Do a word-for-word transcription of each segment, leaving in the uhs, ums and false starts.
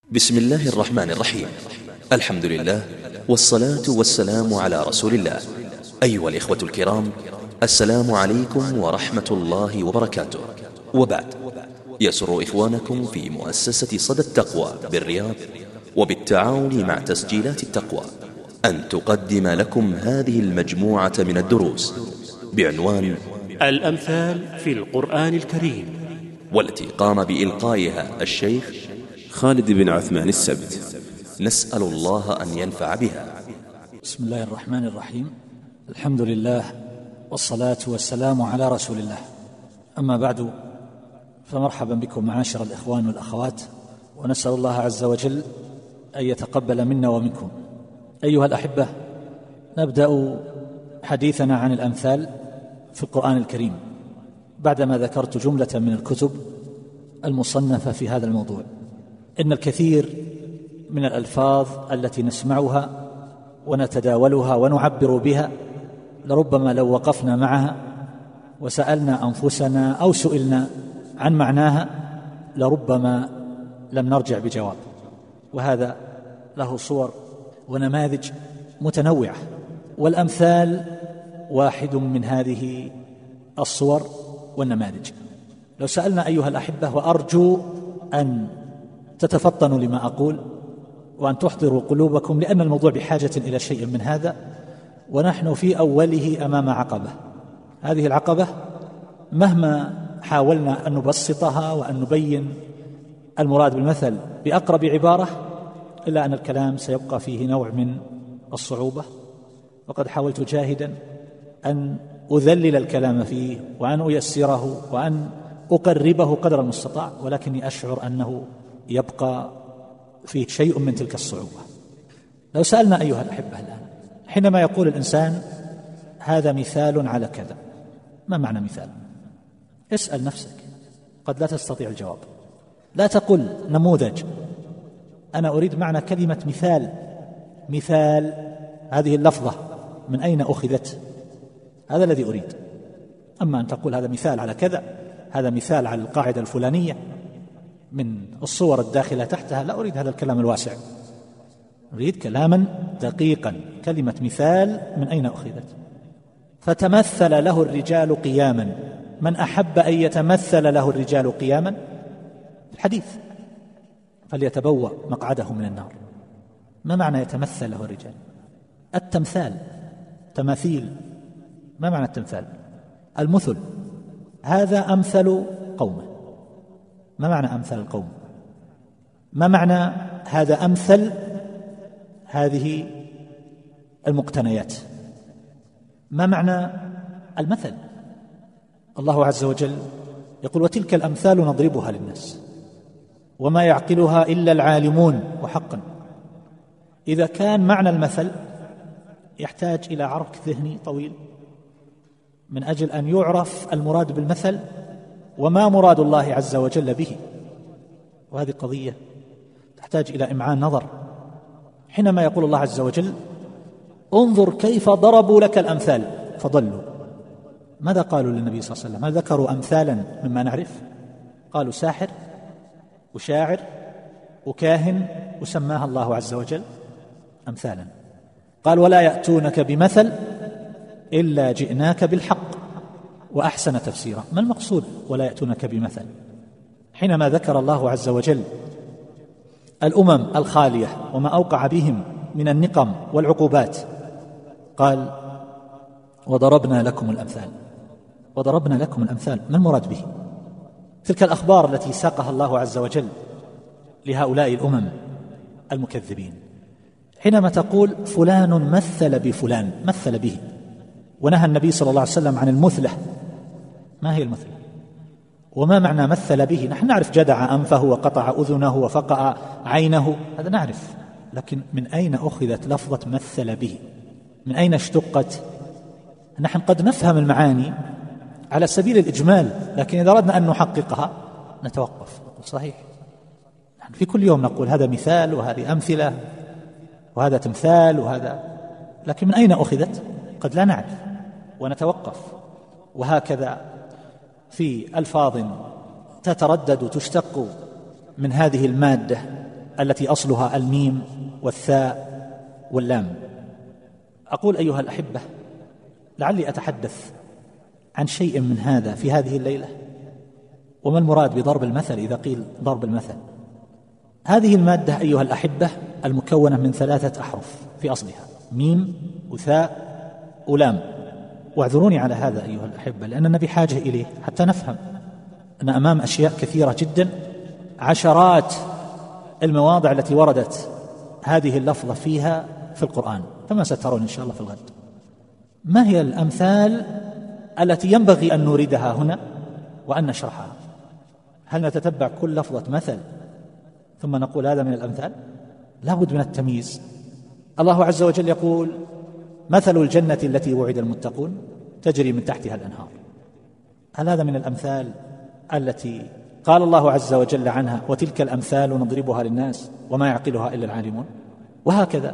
بسم الله الرحمن الرحيم. الحمد لله والصلاة والسلام على رسول الله. أيها الإخوة الكرام، السلام عليكم ورحمة الله وبركاته. وبعد، يسر إخوانكم في مؤسسة صدى التقوى بالرياض وبالتعاون مع تسجيلات التقوى أن تقدم لكم هذه المجموعة من الدروس بعنوان الأمثال في القرآن الكريم، والتي قام بإلقائها الشيخ خالد بن عثمان السبت. نسأل الله أن ينفع بها. بسم الله الرحمن الرحيم. الحمد لله والصلاة والسلام على رسول الله. أما بعد، فمرحبا بكم معاشر الإخوان والأخوات، ونسأل الله عز وجل أن يتقبل منا ومنكم. أيها الأحبة، نبدأ حديثنا عن الأمثال في القرآن الكريم بعدما ذكرت جملة من الكتب المصنفة في هذا الموضوع. إن الكثير من الألفاظ التي نسمعها ونتداولها ونعبر بها لربما لو وقفنا معها وسألنا أنفسنا أو سئلنا عن معناها لربما لم نرجع بجواب، وهذا له صور ونماذج متنوعة، والأمثال واحد من هذه الصور والنماذج. لو سألنا أيها الأحبة، وأرجو أن تتفطنوا لما أقول وأن تحضروا قلوبكم، لأن الموضوع بحاجة إلى شيء من هذا، ونحن في أوله أمام عقبة. هذه العقبة مهما حاولنا أن نبسطها وأن نبين المراد بالمثل بأقرب عبارة، إلا أن الكلام سيبقى فيه نوع من الصعوبة، وقد حاولت جاهدا أن أذلل الكلام فيه وأن أيسره وأن أقربه قدر المستطاع، ولكني أشعر أنه يبقى فيه شيء من تلك الصعوبة. لو سألنا أيها الأحبة الآن، حينما يقول الإنسان هذا مثال على كذا، ما معنى مثال؟ اسأل نفسك، قد لا تستطيع الجواب. لا تقل نموذج، أنا أريد معنى كلمة مثال. مثال هذه اللفظة من أين أخذت؟ هذا الذي أريد. أما أن تقول هذا مثال على كذا، هذا مثال على القاعدة الفلانية من الصور الداخلة تحتها، لا أريد هذا الكلام الواسع، أريد كلاما دقيقا. كلمة مثال من أين أخذت؟ فتمثل له الرجال قياما. من أحب أن يتمثل له الرجال قياما في الحديث فليتبوأ مقعده من النار. ما معنى يتمثل له الرجال؟ التمثال، تماثيل. ما معنى التمثال؟ المثل. هذا أمثل قومه. ما معنى أمثل القوم؟ ما معنى هذا أمثل هذه المقتنيات؟ ما معنى المثل؟ الله عز وجل يقول: وتلك الأمثال نضربها للناس وما يعقلها إلا العالمون. وحقا إذا كان معنى المثل يحتاج إلى عرك ذهني طويل من أجل أن يعرف المراد بالمثل وما مراد الله عز وجل به، وهذه قضية تحتاج إلى إمعان نظر. حينما يقول الله عز وجل: انظر كيف ضربوا لك الأمثال فضلوا، ماذا قالوا للنبي صلى الله عليه وسلم؟ هل ذكروا أمثالا مما نعرف؟ قالوا ساحر وشاعر وكاهن، وسماها الله عز وجل أمثالا. قال: ولا يأتونك بمثل إلا جئناك بالحق وأحسن تفسيرا. ما المقصود ولا يأتونك بمثل؟ حينما ذكر الله عز وجل الأمم الخالية وما أوقع بهم من النقم والعقوبات، قال: وضربنا لكم الأمثال. وضربنا لكم الأمثال، ما المراد به؟ تلك الأخبار التي ساقها الله عز وجل لهؤلاء الأمم المكذبين. حينما تقول فلان مثل بفلان، مثل به، ونهى النبي صلى الله عليه وسلم عن المثلة. ما هي المثلة؟ وما معنى مثل به؟ نحن نعرف جدع أنفه وقطع أذنه وفقع عينه، هذا نعرف، لكن من أين أخذت لفظة مثل به؟ من أين اشتقت؟ نحن قد نفهم المعاني على سبيل الإجمال، لكن إذا أردنا أن نحققها نتوقف، نقول صحيح، نحن في كل يوم نقول هذا مثال وهذه أمثلة وهذا تمثال وهذا، لكن من أين أخذت؟ قد لا نعرف ونتوقف. وهكذا في ألفاظ تتردد تشتق من هذه المادة التي أصلها الميم والثاء واللام. أقول أيها الأحبة، لعلي أتحدث عن شيء من هذا في هذه الليلة. وما المراد بضرب المثل إذا قيل ضرب المثل؟ هذه المادة أيها الأحبة المكونة من ثلاثة أحرف في أصلها، ميم وثاء ولام. واعذروني على هذا أيها الأحبة، لأننا بحاجة إليه حتى نفهم أن أمام أشياء كثيرة جدا، عشرات المواضع التي وردت هذه اللفظة فيها في القرآن، كما سترون إن شاء الله في الغد. ما هي الأمثال التي ينبغي أن نوردها هنا وأن نشرحها؟ هل نتتبع كل لفظة مثل ثم نقول هذا من الأمثال؟ لا بد من التمييز. الله عز وجل يقول: مثل الجنة التي وعد المتقون تجري من تحتها الأنهار. هل هذا من الأمثال التي قال الله عز وجل عنها: وتلك الأمثال نضربها للناس وما يعقلها إلا العالمون؟ وهكذا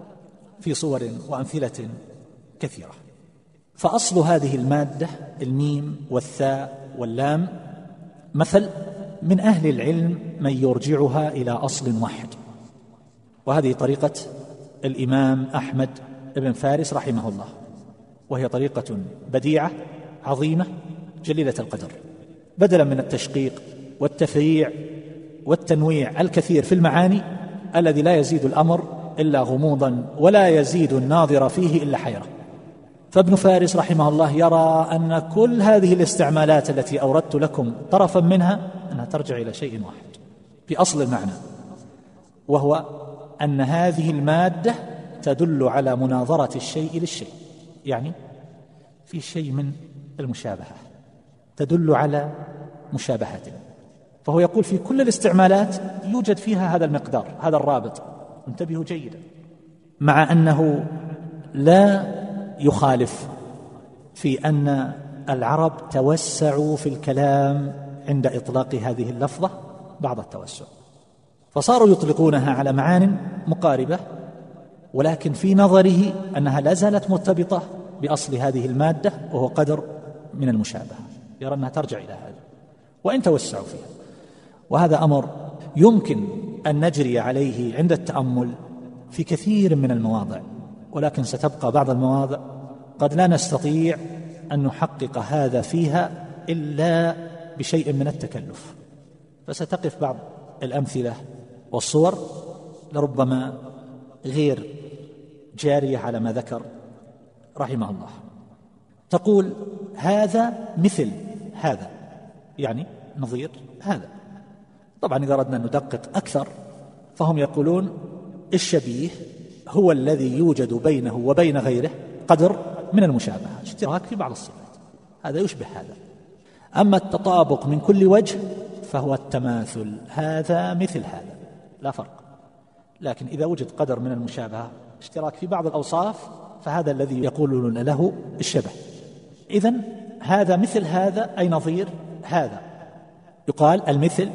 في صور وأمثلة كثيرة. فأصل هذه المادة الميم والثاء واللام مثل، من أهل العلم من يرجعها إلى أصل واحد، وهذه طريقة الإمام أحمد بن فارس رحمه الله، وهي طريقة بديعة عظيمة جليلة القدر. بدلا من التشقيق والتفريع والتنويع الكثير في المعاني الذي لا يزيد الأمر إلا غموضا ولا يزيد الناظر فيه إلا حيرة، فابن فارس رحمه الله يرى أن كل هذه الاستعمالات التي أوردت لكم طرفا منها أنها ترجع إلى شيء واحد في أصل المعنى، وهو أن هذه المادة تدل على مناظرة الشيء للشيء، يعني في شيء من المشابهة، تدل على مشابهته. فهو يقول في كل الاستعمالات يوجد فيها هذا المقدار، هذا الرابط، انتبهوا جيدا، مع أنه لا يخالف في أن العرب توسعوا في الكلام عند إطلاق هذه اللفظة بعض التوسع، فصاروا يطلقونها على معان مقاربة، ولكن في نظره أنها لا زالت مرتبطة بأصل هذه المادة وهو قدر من المشابهة، يرى أنها ترجع إلى هذا وإن توسعوا فيها. وهذا أمر يمكن أن نجري عليه عند التأمل في كثير من المواضع، ولكن ستبقى بعض المواضع قد لا نستطيع أن نحقق هذا فيها إلا بشيء من التكلف، فستقف بعض الأمثلة والصور لربما غير جارية على ما ذكر رحمه الله. تقول هذا مثل هذا، يعني نظير هذا. طبعا إذا أردنا أن ندقق أكثر فهم يقولون الشبيه هو الذي يوجد بينه وبين غيره قدر من المشابهة، اشتراك في بعض الصفات، هذا يشبه هذا. أما التطابق من كل وجه فهو التماثل، هذا مثل هذا، لا فرق. لكن إذا وجد قدر من المشابهة، اشتراك في بعض الأوصاف، فهذا الذي يقولون له الشبه. إذن هذا مثل هذا أي نظير هذا. يقال المثل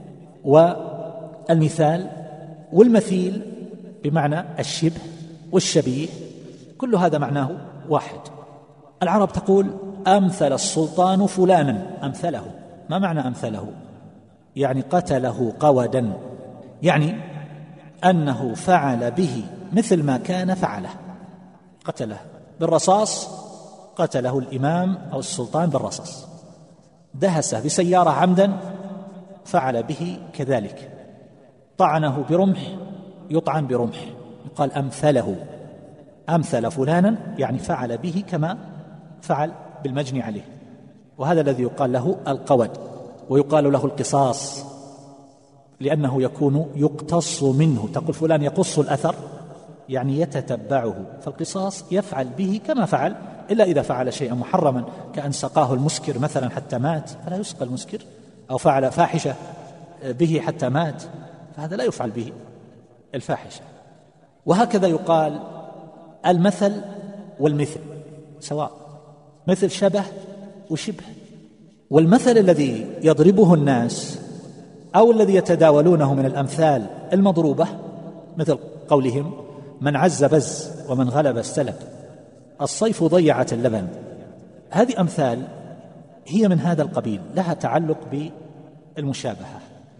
والمثال والمثيل بمعنى الشبه والشبيه، كل هذا معناه واحد. العرب تقول أمثل السلطان فلانا، أمثله. ما معنى أمثله؟ يعني قتله قودا، يعني أنه فعل به مثل ما كان فعله، قتله بالرصاص، قتله الإمام أو السلطان بالرصاص. دهسه بسيارة عمدا، فعل به كذلك. طعنه برمح، يطعن برمح، يقال أمثله. أمثل فلانا يعني فعل به كما فعل بالمجني عليه، وهذا الذي يقال له القود، ويقال له القصاص لأنه يكون يقتص منه. تقول فلان يقص الأثر، يعني يتتبعه، فالقصاص يفعل به كما فعل، إلا إذا فعل شيئا محرما كأن سقاه المسكر مثلا حتى مات فلا يسقى المسكر، أو فعل فاحشة به حتى مات فهذا لا يفعل به الفاحشة. وهكذا يقال المثل والمثل سواء، مثل شبه وشبه. والمثل الذي يضربه الناس أو الذي يتداولونه من الأمثال المضروبة، مثل قولهم من عز بز ومن غلب استلب، الصيف ضيعت اللبن. هذه أمثال هي من هذا القبيل، لها تعلق بالمشابهة،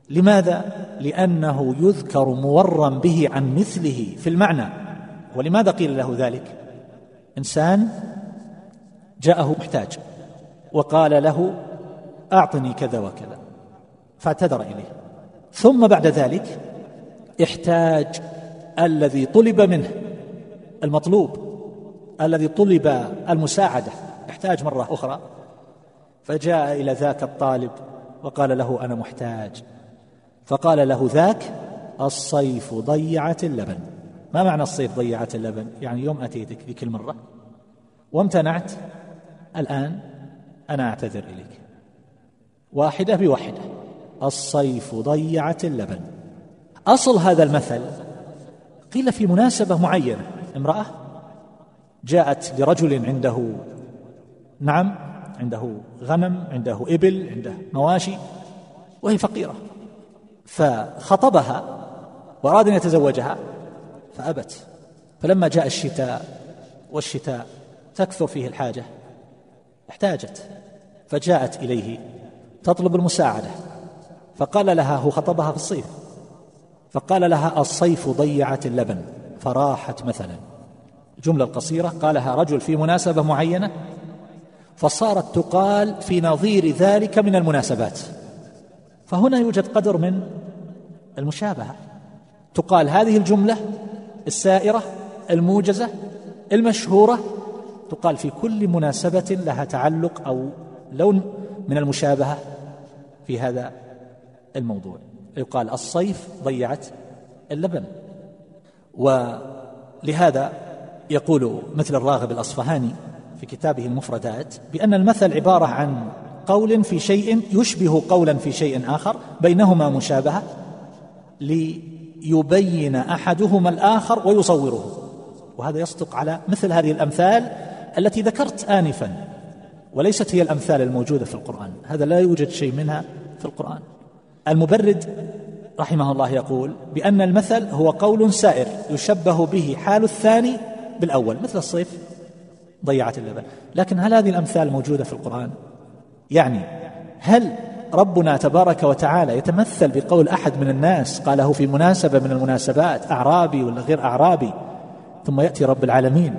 لماذا؟ لأنه يذكر مورا به عن مثله في المعنى. ولماذا قيل له ذلك؟ إنسان جاءه محتاج وقال له أعطني كذا وكذا، فاعتذر إليه، ثم بعد ذلك احتاج الذي طلب منه، المطلوب الذي طلب المساعدة، احتاج مرة أخرى، فجاء إلى ذاك الطالب وقال له أنا محتاج، فقال له ذاك الصيف ضيعت اللبن. ما معنى الصيف ضيعت اللبن؟ يعني يوم أتيتك ذيك المرة وامتنعت، الآن أنا أعتذر إليك، واحدة بواحدة، الصيف ضيعت اللبن. أصل هذا المثل قيل في مناسبة معينة، امرأة جاءت لرجل عنده نعم عنده غنم، عنده إبل، عنده مواشي، وهي فقيرة، فخطبها وأراد أن يتزوجها فأبت. فلما جاء الشتاء والشتاء تكثر فيه الحاجة احتاجت، فجاءت إليه تطلب المساعدة، فقال لها، هو خطبها في الصيف، فقال لها الصيف ضيعت اللبن، فراحت. مثلا الجملة القصيرة قالها رجل في مناسبة معينة، فصارت تقال في نظير ذلك من المناسبات. فهنا يوجد قدر من المشابهة، تقال هذه الجملة السائرة الموجزة المشهورة، تقال في كل مناسبة لها تعلق أو لون من المشابهة في هذا الموضوع. يقال الصيف ضيعت اللبن. ولهذا يقول مثل الراغب الأصفهاني في كتابه المفردات بأن المثل عبارة عن قول في شيء يشبه قولا في شيء آخر بينهما مشابهة ليبين أحدهما الآخر ويصوره. وهذا يصدق على مثل هذه الأمثال التي ذكرت آنفا، وليست هي الأمثال الموجودة في القرآن، هذا لا يوجد شيء منها في القرآن. المبرد رحمه الله يقول بأن المثل هو قول سائر يشبه به حال الثاني بالأول، مثل الصيف ضيعت اللبن. لكن هل هذه الأمثال موجودة في القرآن؟ يعني هل ربنا تبارك وتعالى يتمثل بقول أحد من الناس قاله في مناسبة من المناسبات، أعرابي ولا غير أعرابي، ثم يأتي رب العالمين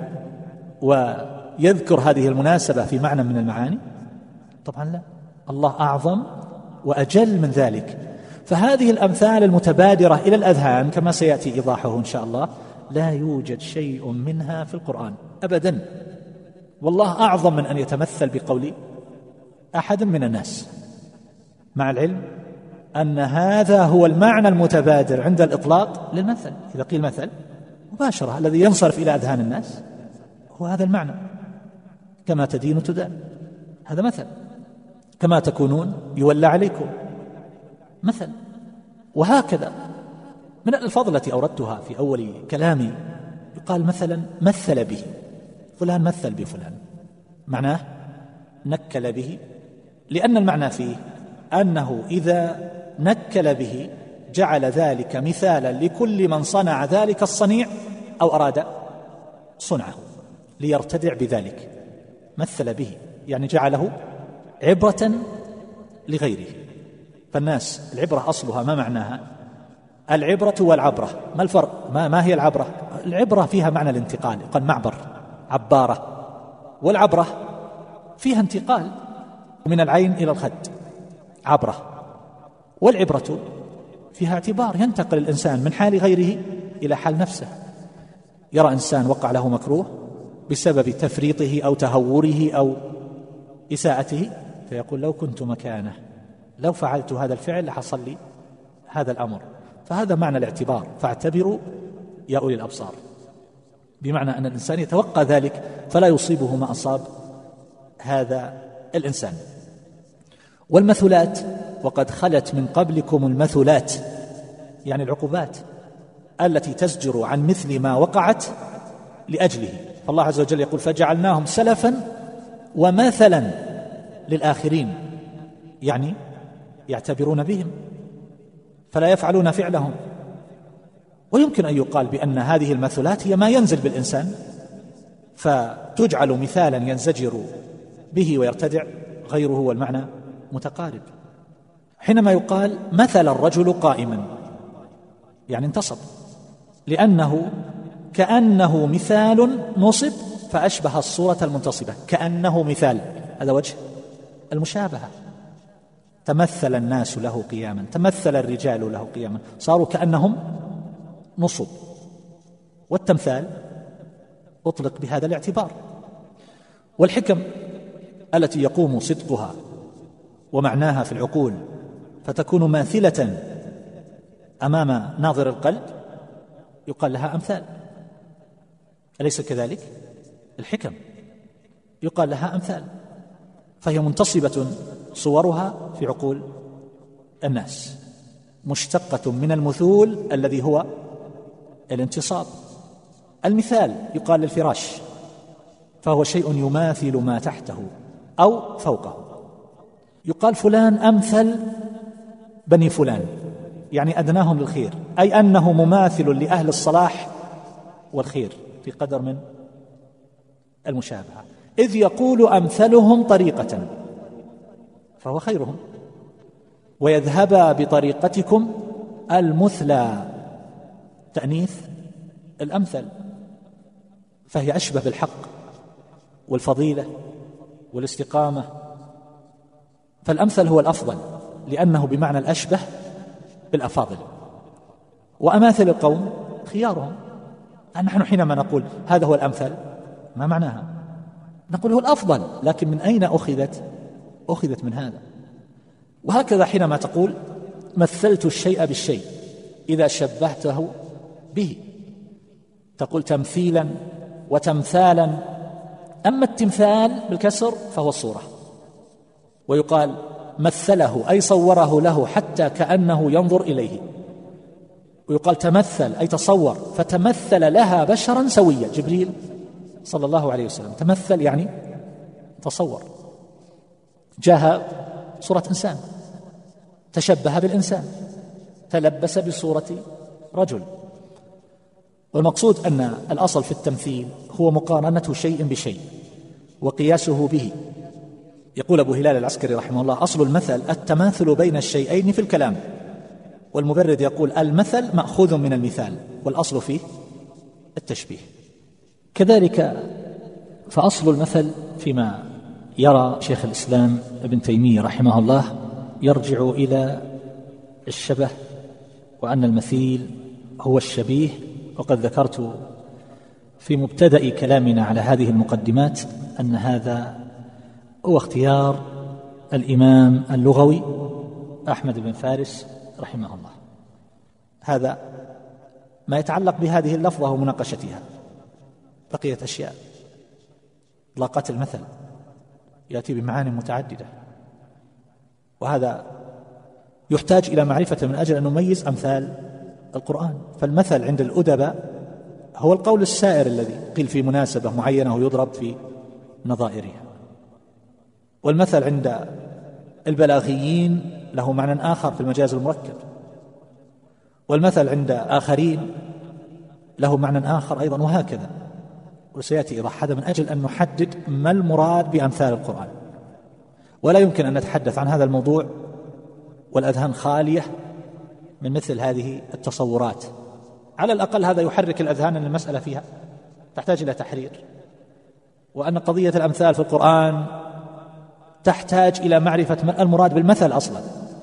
ويذكر هذه المناسبة في معنى من المعاني؟ طبعا لا، الله أعظم وأجل من ذلك. فهذه الأمثال المتبادرة إلى الأذهان كما سيأتي إيضاحه إن شاء الله لا يوجد شيء منها في القرآن أبدا، والله أعظم من أن يتمثل بقول أحد من الناس، مع العلم أن هذا هو المعنى المتبادر عند الإطلاق للمثل. إذا قيل مثل مباشرة الذي ينصرف إلى أذهان الناس هو هذا المعنى، كما تدين تدان، هذا مثل، كما تكونون يولى عليكم مثل. وهكذا من الألفاظ التي أوردتها في أول كلامي يقال مثلا مثل به، فلان مثل بفلان، معناه نكل به، لأن المعنى فيه أنه إذا نكل به جعل ذلك مثالا لكل من صنع ذلك الصنيع أو أراد صنعه ليرتدع بذلك. مثل به يعني جعله عبرة لغيره. فالناس العبرة أصلها ما معناها؟ العبرة والعبرة ما الفرق؟ ما, ما هي العبرة؟ العبرة فيها معنى الانتقال، يقال معبر، عبارة، والعبرة فيها انتقال من العين إلى الخد، عبرة. والعبرة فيها اعتبار، ينتقل الإنسان من حال غيره إلى حال نفسه. يرى إنسان وقع له مكروه بسبب تفريطه أو تهوره أو إساءته، فيقول لو كنت مكانه لو فعلت هذا الفعل لحصل لي هذا الأمر. فهذا معنى الاعتبار، فاعتبروا يا أولي الأبصار، بمعنى أن الإنسان يتوقع ذلك فلا يصيبه ما أصاب هذا الإنسان. والمثلات وقد خلت من قبلكم المثلات، يعني العقوبات التي تزجر عن مثل ما وقعت لأجله. فالله عز وجل يقول فجعلناهم سلفا ومثلا للآخرين، يعني يعتبرون بهم فلا يفعلون فعلهم. ويمكن أن يقال بأن هذه المثلات هي ما ينزل بالإنسان فتجعل مثالا ينزجر به ويرتدع غيره، والمعنى متقارب. حينما يقال مثل الرجل قائما يعني انتصب، لأنه كأنه مثال نصب فأشبه الصورة المنتصبة، كأنه مثال، هذا وجه المشابهة. تمثل الناس له قياما، تمثل الرجال له قياما، صاروا كأنهم نصب. والتمثال أطلق بهذا الاعتبار. والحكم التي يقوم صدقها ومعناها في العقول فتكون ماثلة أمام ناظر القلب يقال لها أمثال، أليس كذلك؟ الحكم يقال لها أمثال، فهي منتصبة صورها في عقول الناس، مشتقة من المثول الذي هو الانتصاب. المثال يقال للفراش، فهو شيء يماثل ما تحته أو فوقه. يقال فلان أمثل بني فلان، يعني أدناهم للخير، أي أنه مماثل لأهل الصلاح والخير في قدر من المشابهة. إذ يقول أمثلهم طريقة فهو خيرهم، ويذهبا بطريقتكم المثلى، تأنيث الأمثل، فهي أشبه بالحق والفضيلة والاستقامة. فالأمثل هو الأفضل لأنه بمعنى الأشبه بالأفاضل، وأماثل القوم خيارهم. نحن حينما نقول هذا هو الأمثل ما معناها؟ نقول هو الأفضل، لكن من أين أخذت؟ أخذت من هذا. وهكذا حينما تقول مثلت الشيء بالشيء إذا شبهته به، تقول تمثيلا وتمثالا. أما التمثال بالكسر فهو الصورة، ويقال مثله أي صوره له حتى كأنه ينظر إليه، ويقال تمثل أي تصور، فتمثل لها بشرا سويا. جبريل صلى الله عليه وسلم تمثل يعني تصور، جاء صورة إنسان، تشبه بالإنسان، تلبس بصورة رجل. والمقصود أن الأصل في التمثيل هو مقارنة شيء بشيء وقياسه به. يقول أبو هلال العسكري رحمه الله: أصل المثل التماثل بين الشيئين في الكلام. والمبرد يقول: المثل مأخوذ من المثال، والأصل فيه التشبيه. كذلك فأصل المثل فيما يرى شيخ الإسلام ابن تيمية رحمه الله يرجع إلى الشبه، وأن المثيل هو الشبيه. وقد ذكرت في مبتدأ كلامنا على هذه المقدمات أن هذا هو اختيار الإمام اللغوي أحمد بن فارس رحمه الله. هذا ما يتعلق بهذه اللفظة ومناقشتها. بقيت أشياء، إطلاقات المثل يأتي بمعاني متعددة، وهذا يحتاج إلى معرفة من أجل أن نميز أمثال القرآن. فالمثل عند الأدباء هو القول السائر الذي قيل في مناسبة معينة ويضرب في نظائرها، والمثل عند البلاغيين له معنى آخر في المجاز المركب، والمثل عند آخرين له معنى آخر أيضا، وهكذا. وسيأتي إيضاح هذا من أجل أن نحدد ما المراد بأمثال القرآن. ولا يمكن أن نتحدث عن هذا الموضوع والأذهان خالية من مثل هذه التصورات. على الأقل هذا يحرك الأذهان أن المسألة فيها تحتاج إلى تحرير، وأن قضية الأمثال في القرآن تحتاج إلى معرفة ما المراد بالمثل أصلا،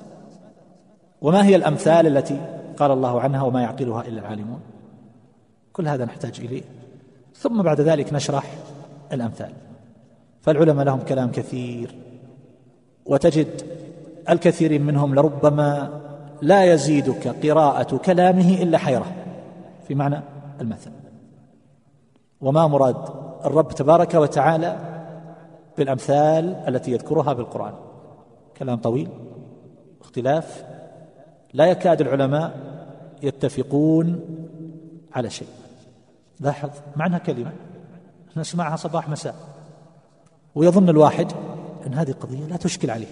وما هي الأمثال التي قال الله عنها وما يعقلها إلا العالمون. كل هذا نحتاج إليه، ثم بعد ذلك نشرح الأمثال. فالعلماء لهم كلام كثير، وتجد الكثير منهم لربما لا يزيدك قراءة كلامه إلا حيرة في معنى المثل، وما مراد الرب تبارك وتعالى بالأمثال التي يذكرها بالقرآن. كلام طويل، اختلاف، لا يكاد العلماء يتفقون على شيء. لاحظ معنى كلمة نسمعها صباح مساء، ويظن الواحد أن هذه القضية لا تشكل عليه،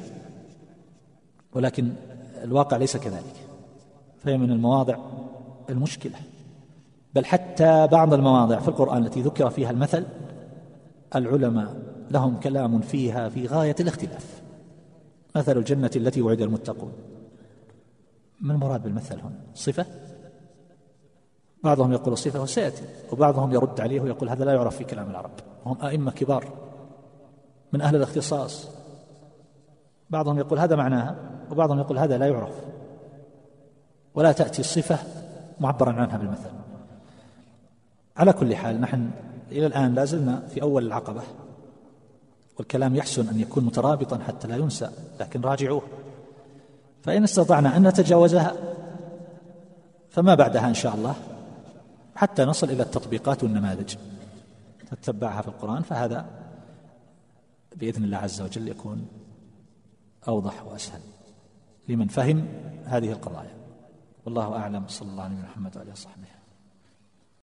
ولكن الواقع ليس كذلك، فهي من المواضع المشكلة. بل حتى بعض المواضع في القرآن التي ذكر فيها المثل العلماء لهم كلام فيها في غاية الاختلاف. مثل الجنة التي وعد المتقون ما المراد بالمثل هنا؟ صفة؟ بعضهم يقول صفة وسيأتي، وبعضهم يرد عليه ويقول هذا لا يعرف في كلام العرب، هم أئمة كبار من أهل الاختصاص. بعضهم يقول هذا معناها، وبعضهم يقول هذا لا يعرف، ولا تأتي الصفة معبرا عنها بالمثل. على كل حال نحن إلى الآن لا زلنا في أول العقبة، والكلام يحسن أن يكون مترابطا حتى لا ينسى، لكن راجعوه، فإن استطعنا أن نتجاوزها فما بعدها إن شاء الله حتى نصل إلى التطبيقات والنماذج نتبعها في القرآن، فهذا بإذن الله عز وجل يكون أوضح وأسهل لمن فهم هذه القضايا. والله أعلم، صلى الله عليه محمد وعلى آله وصحبه.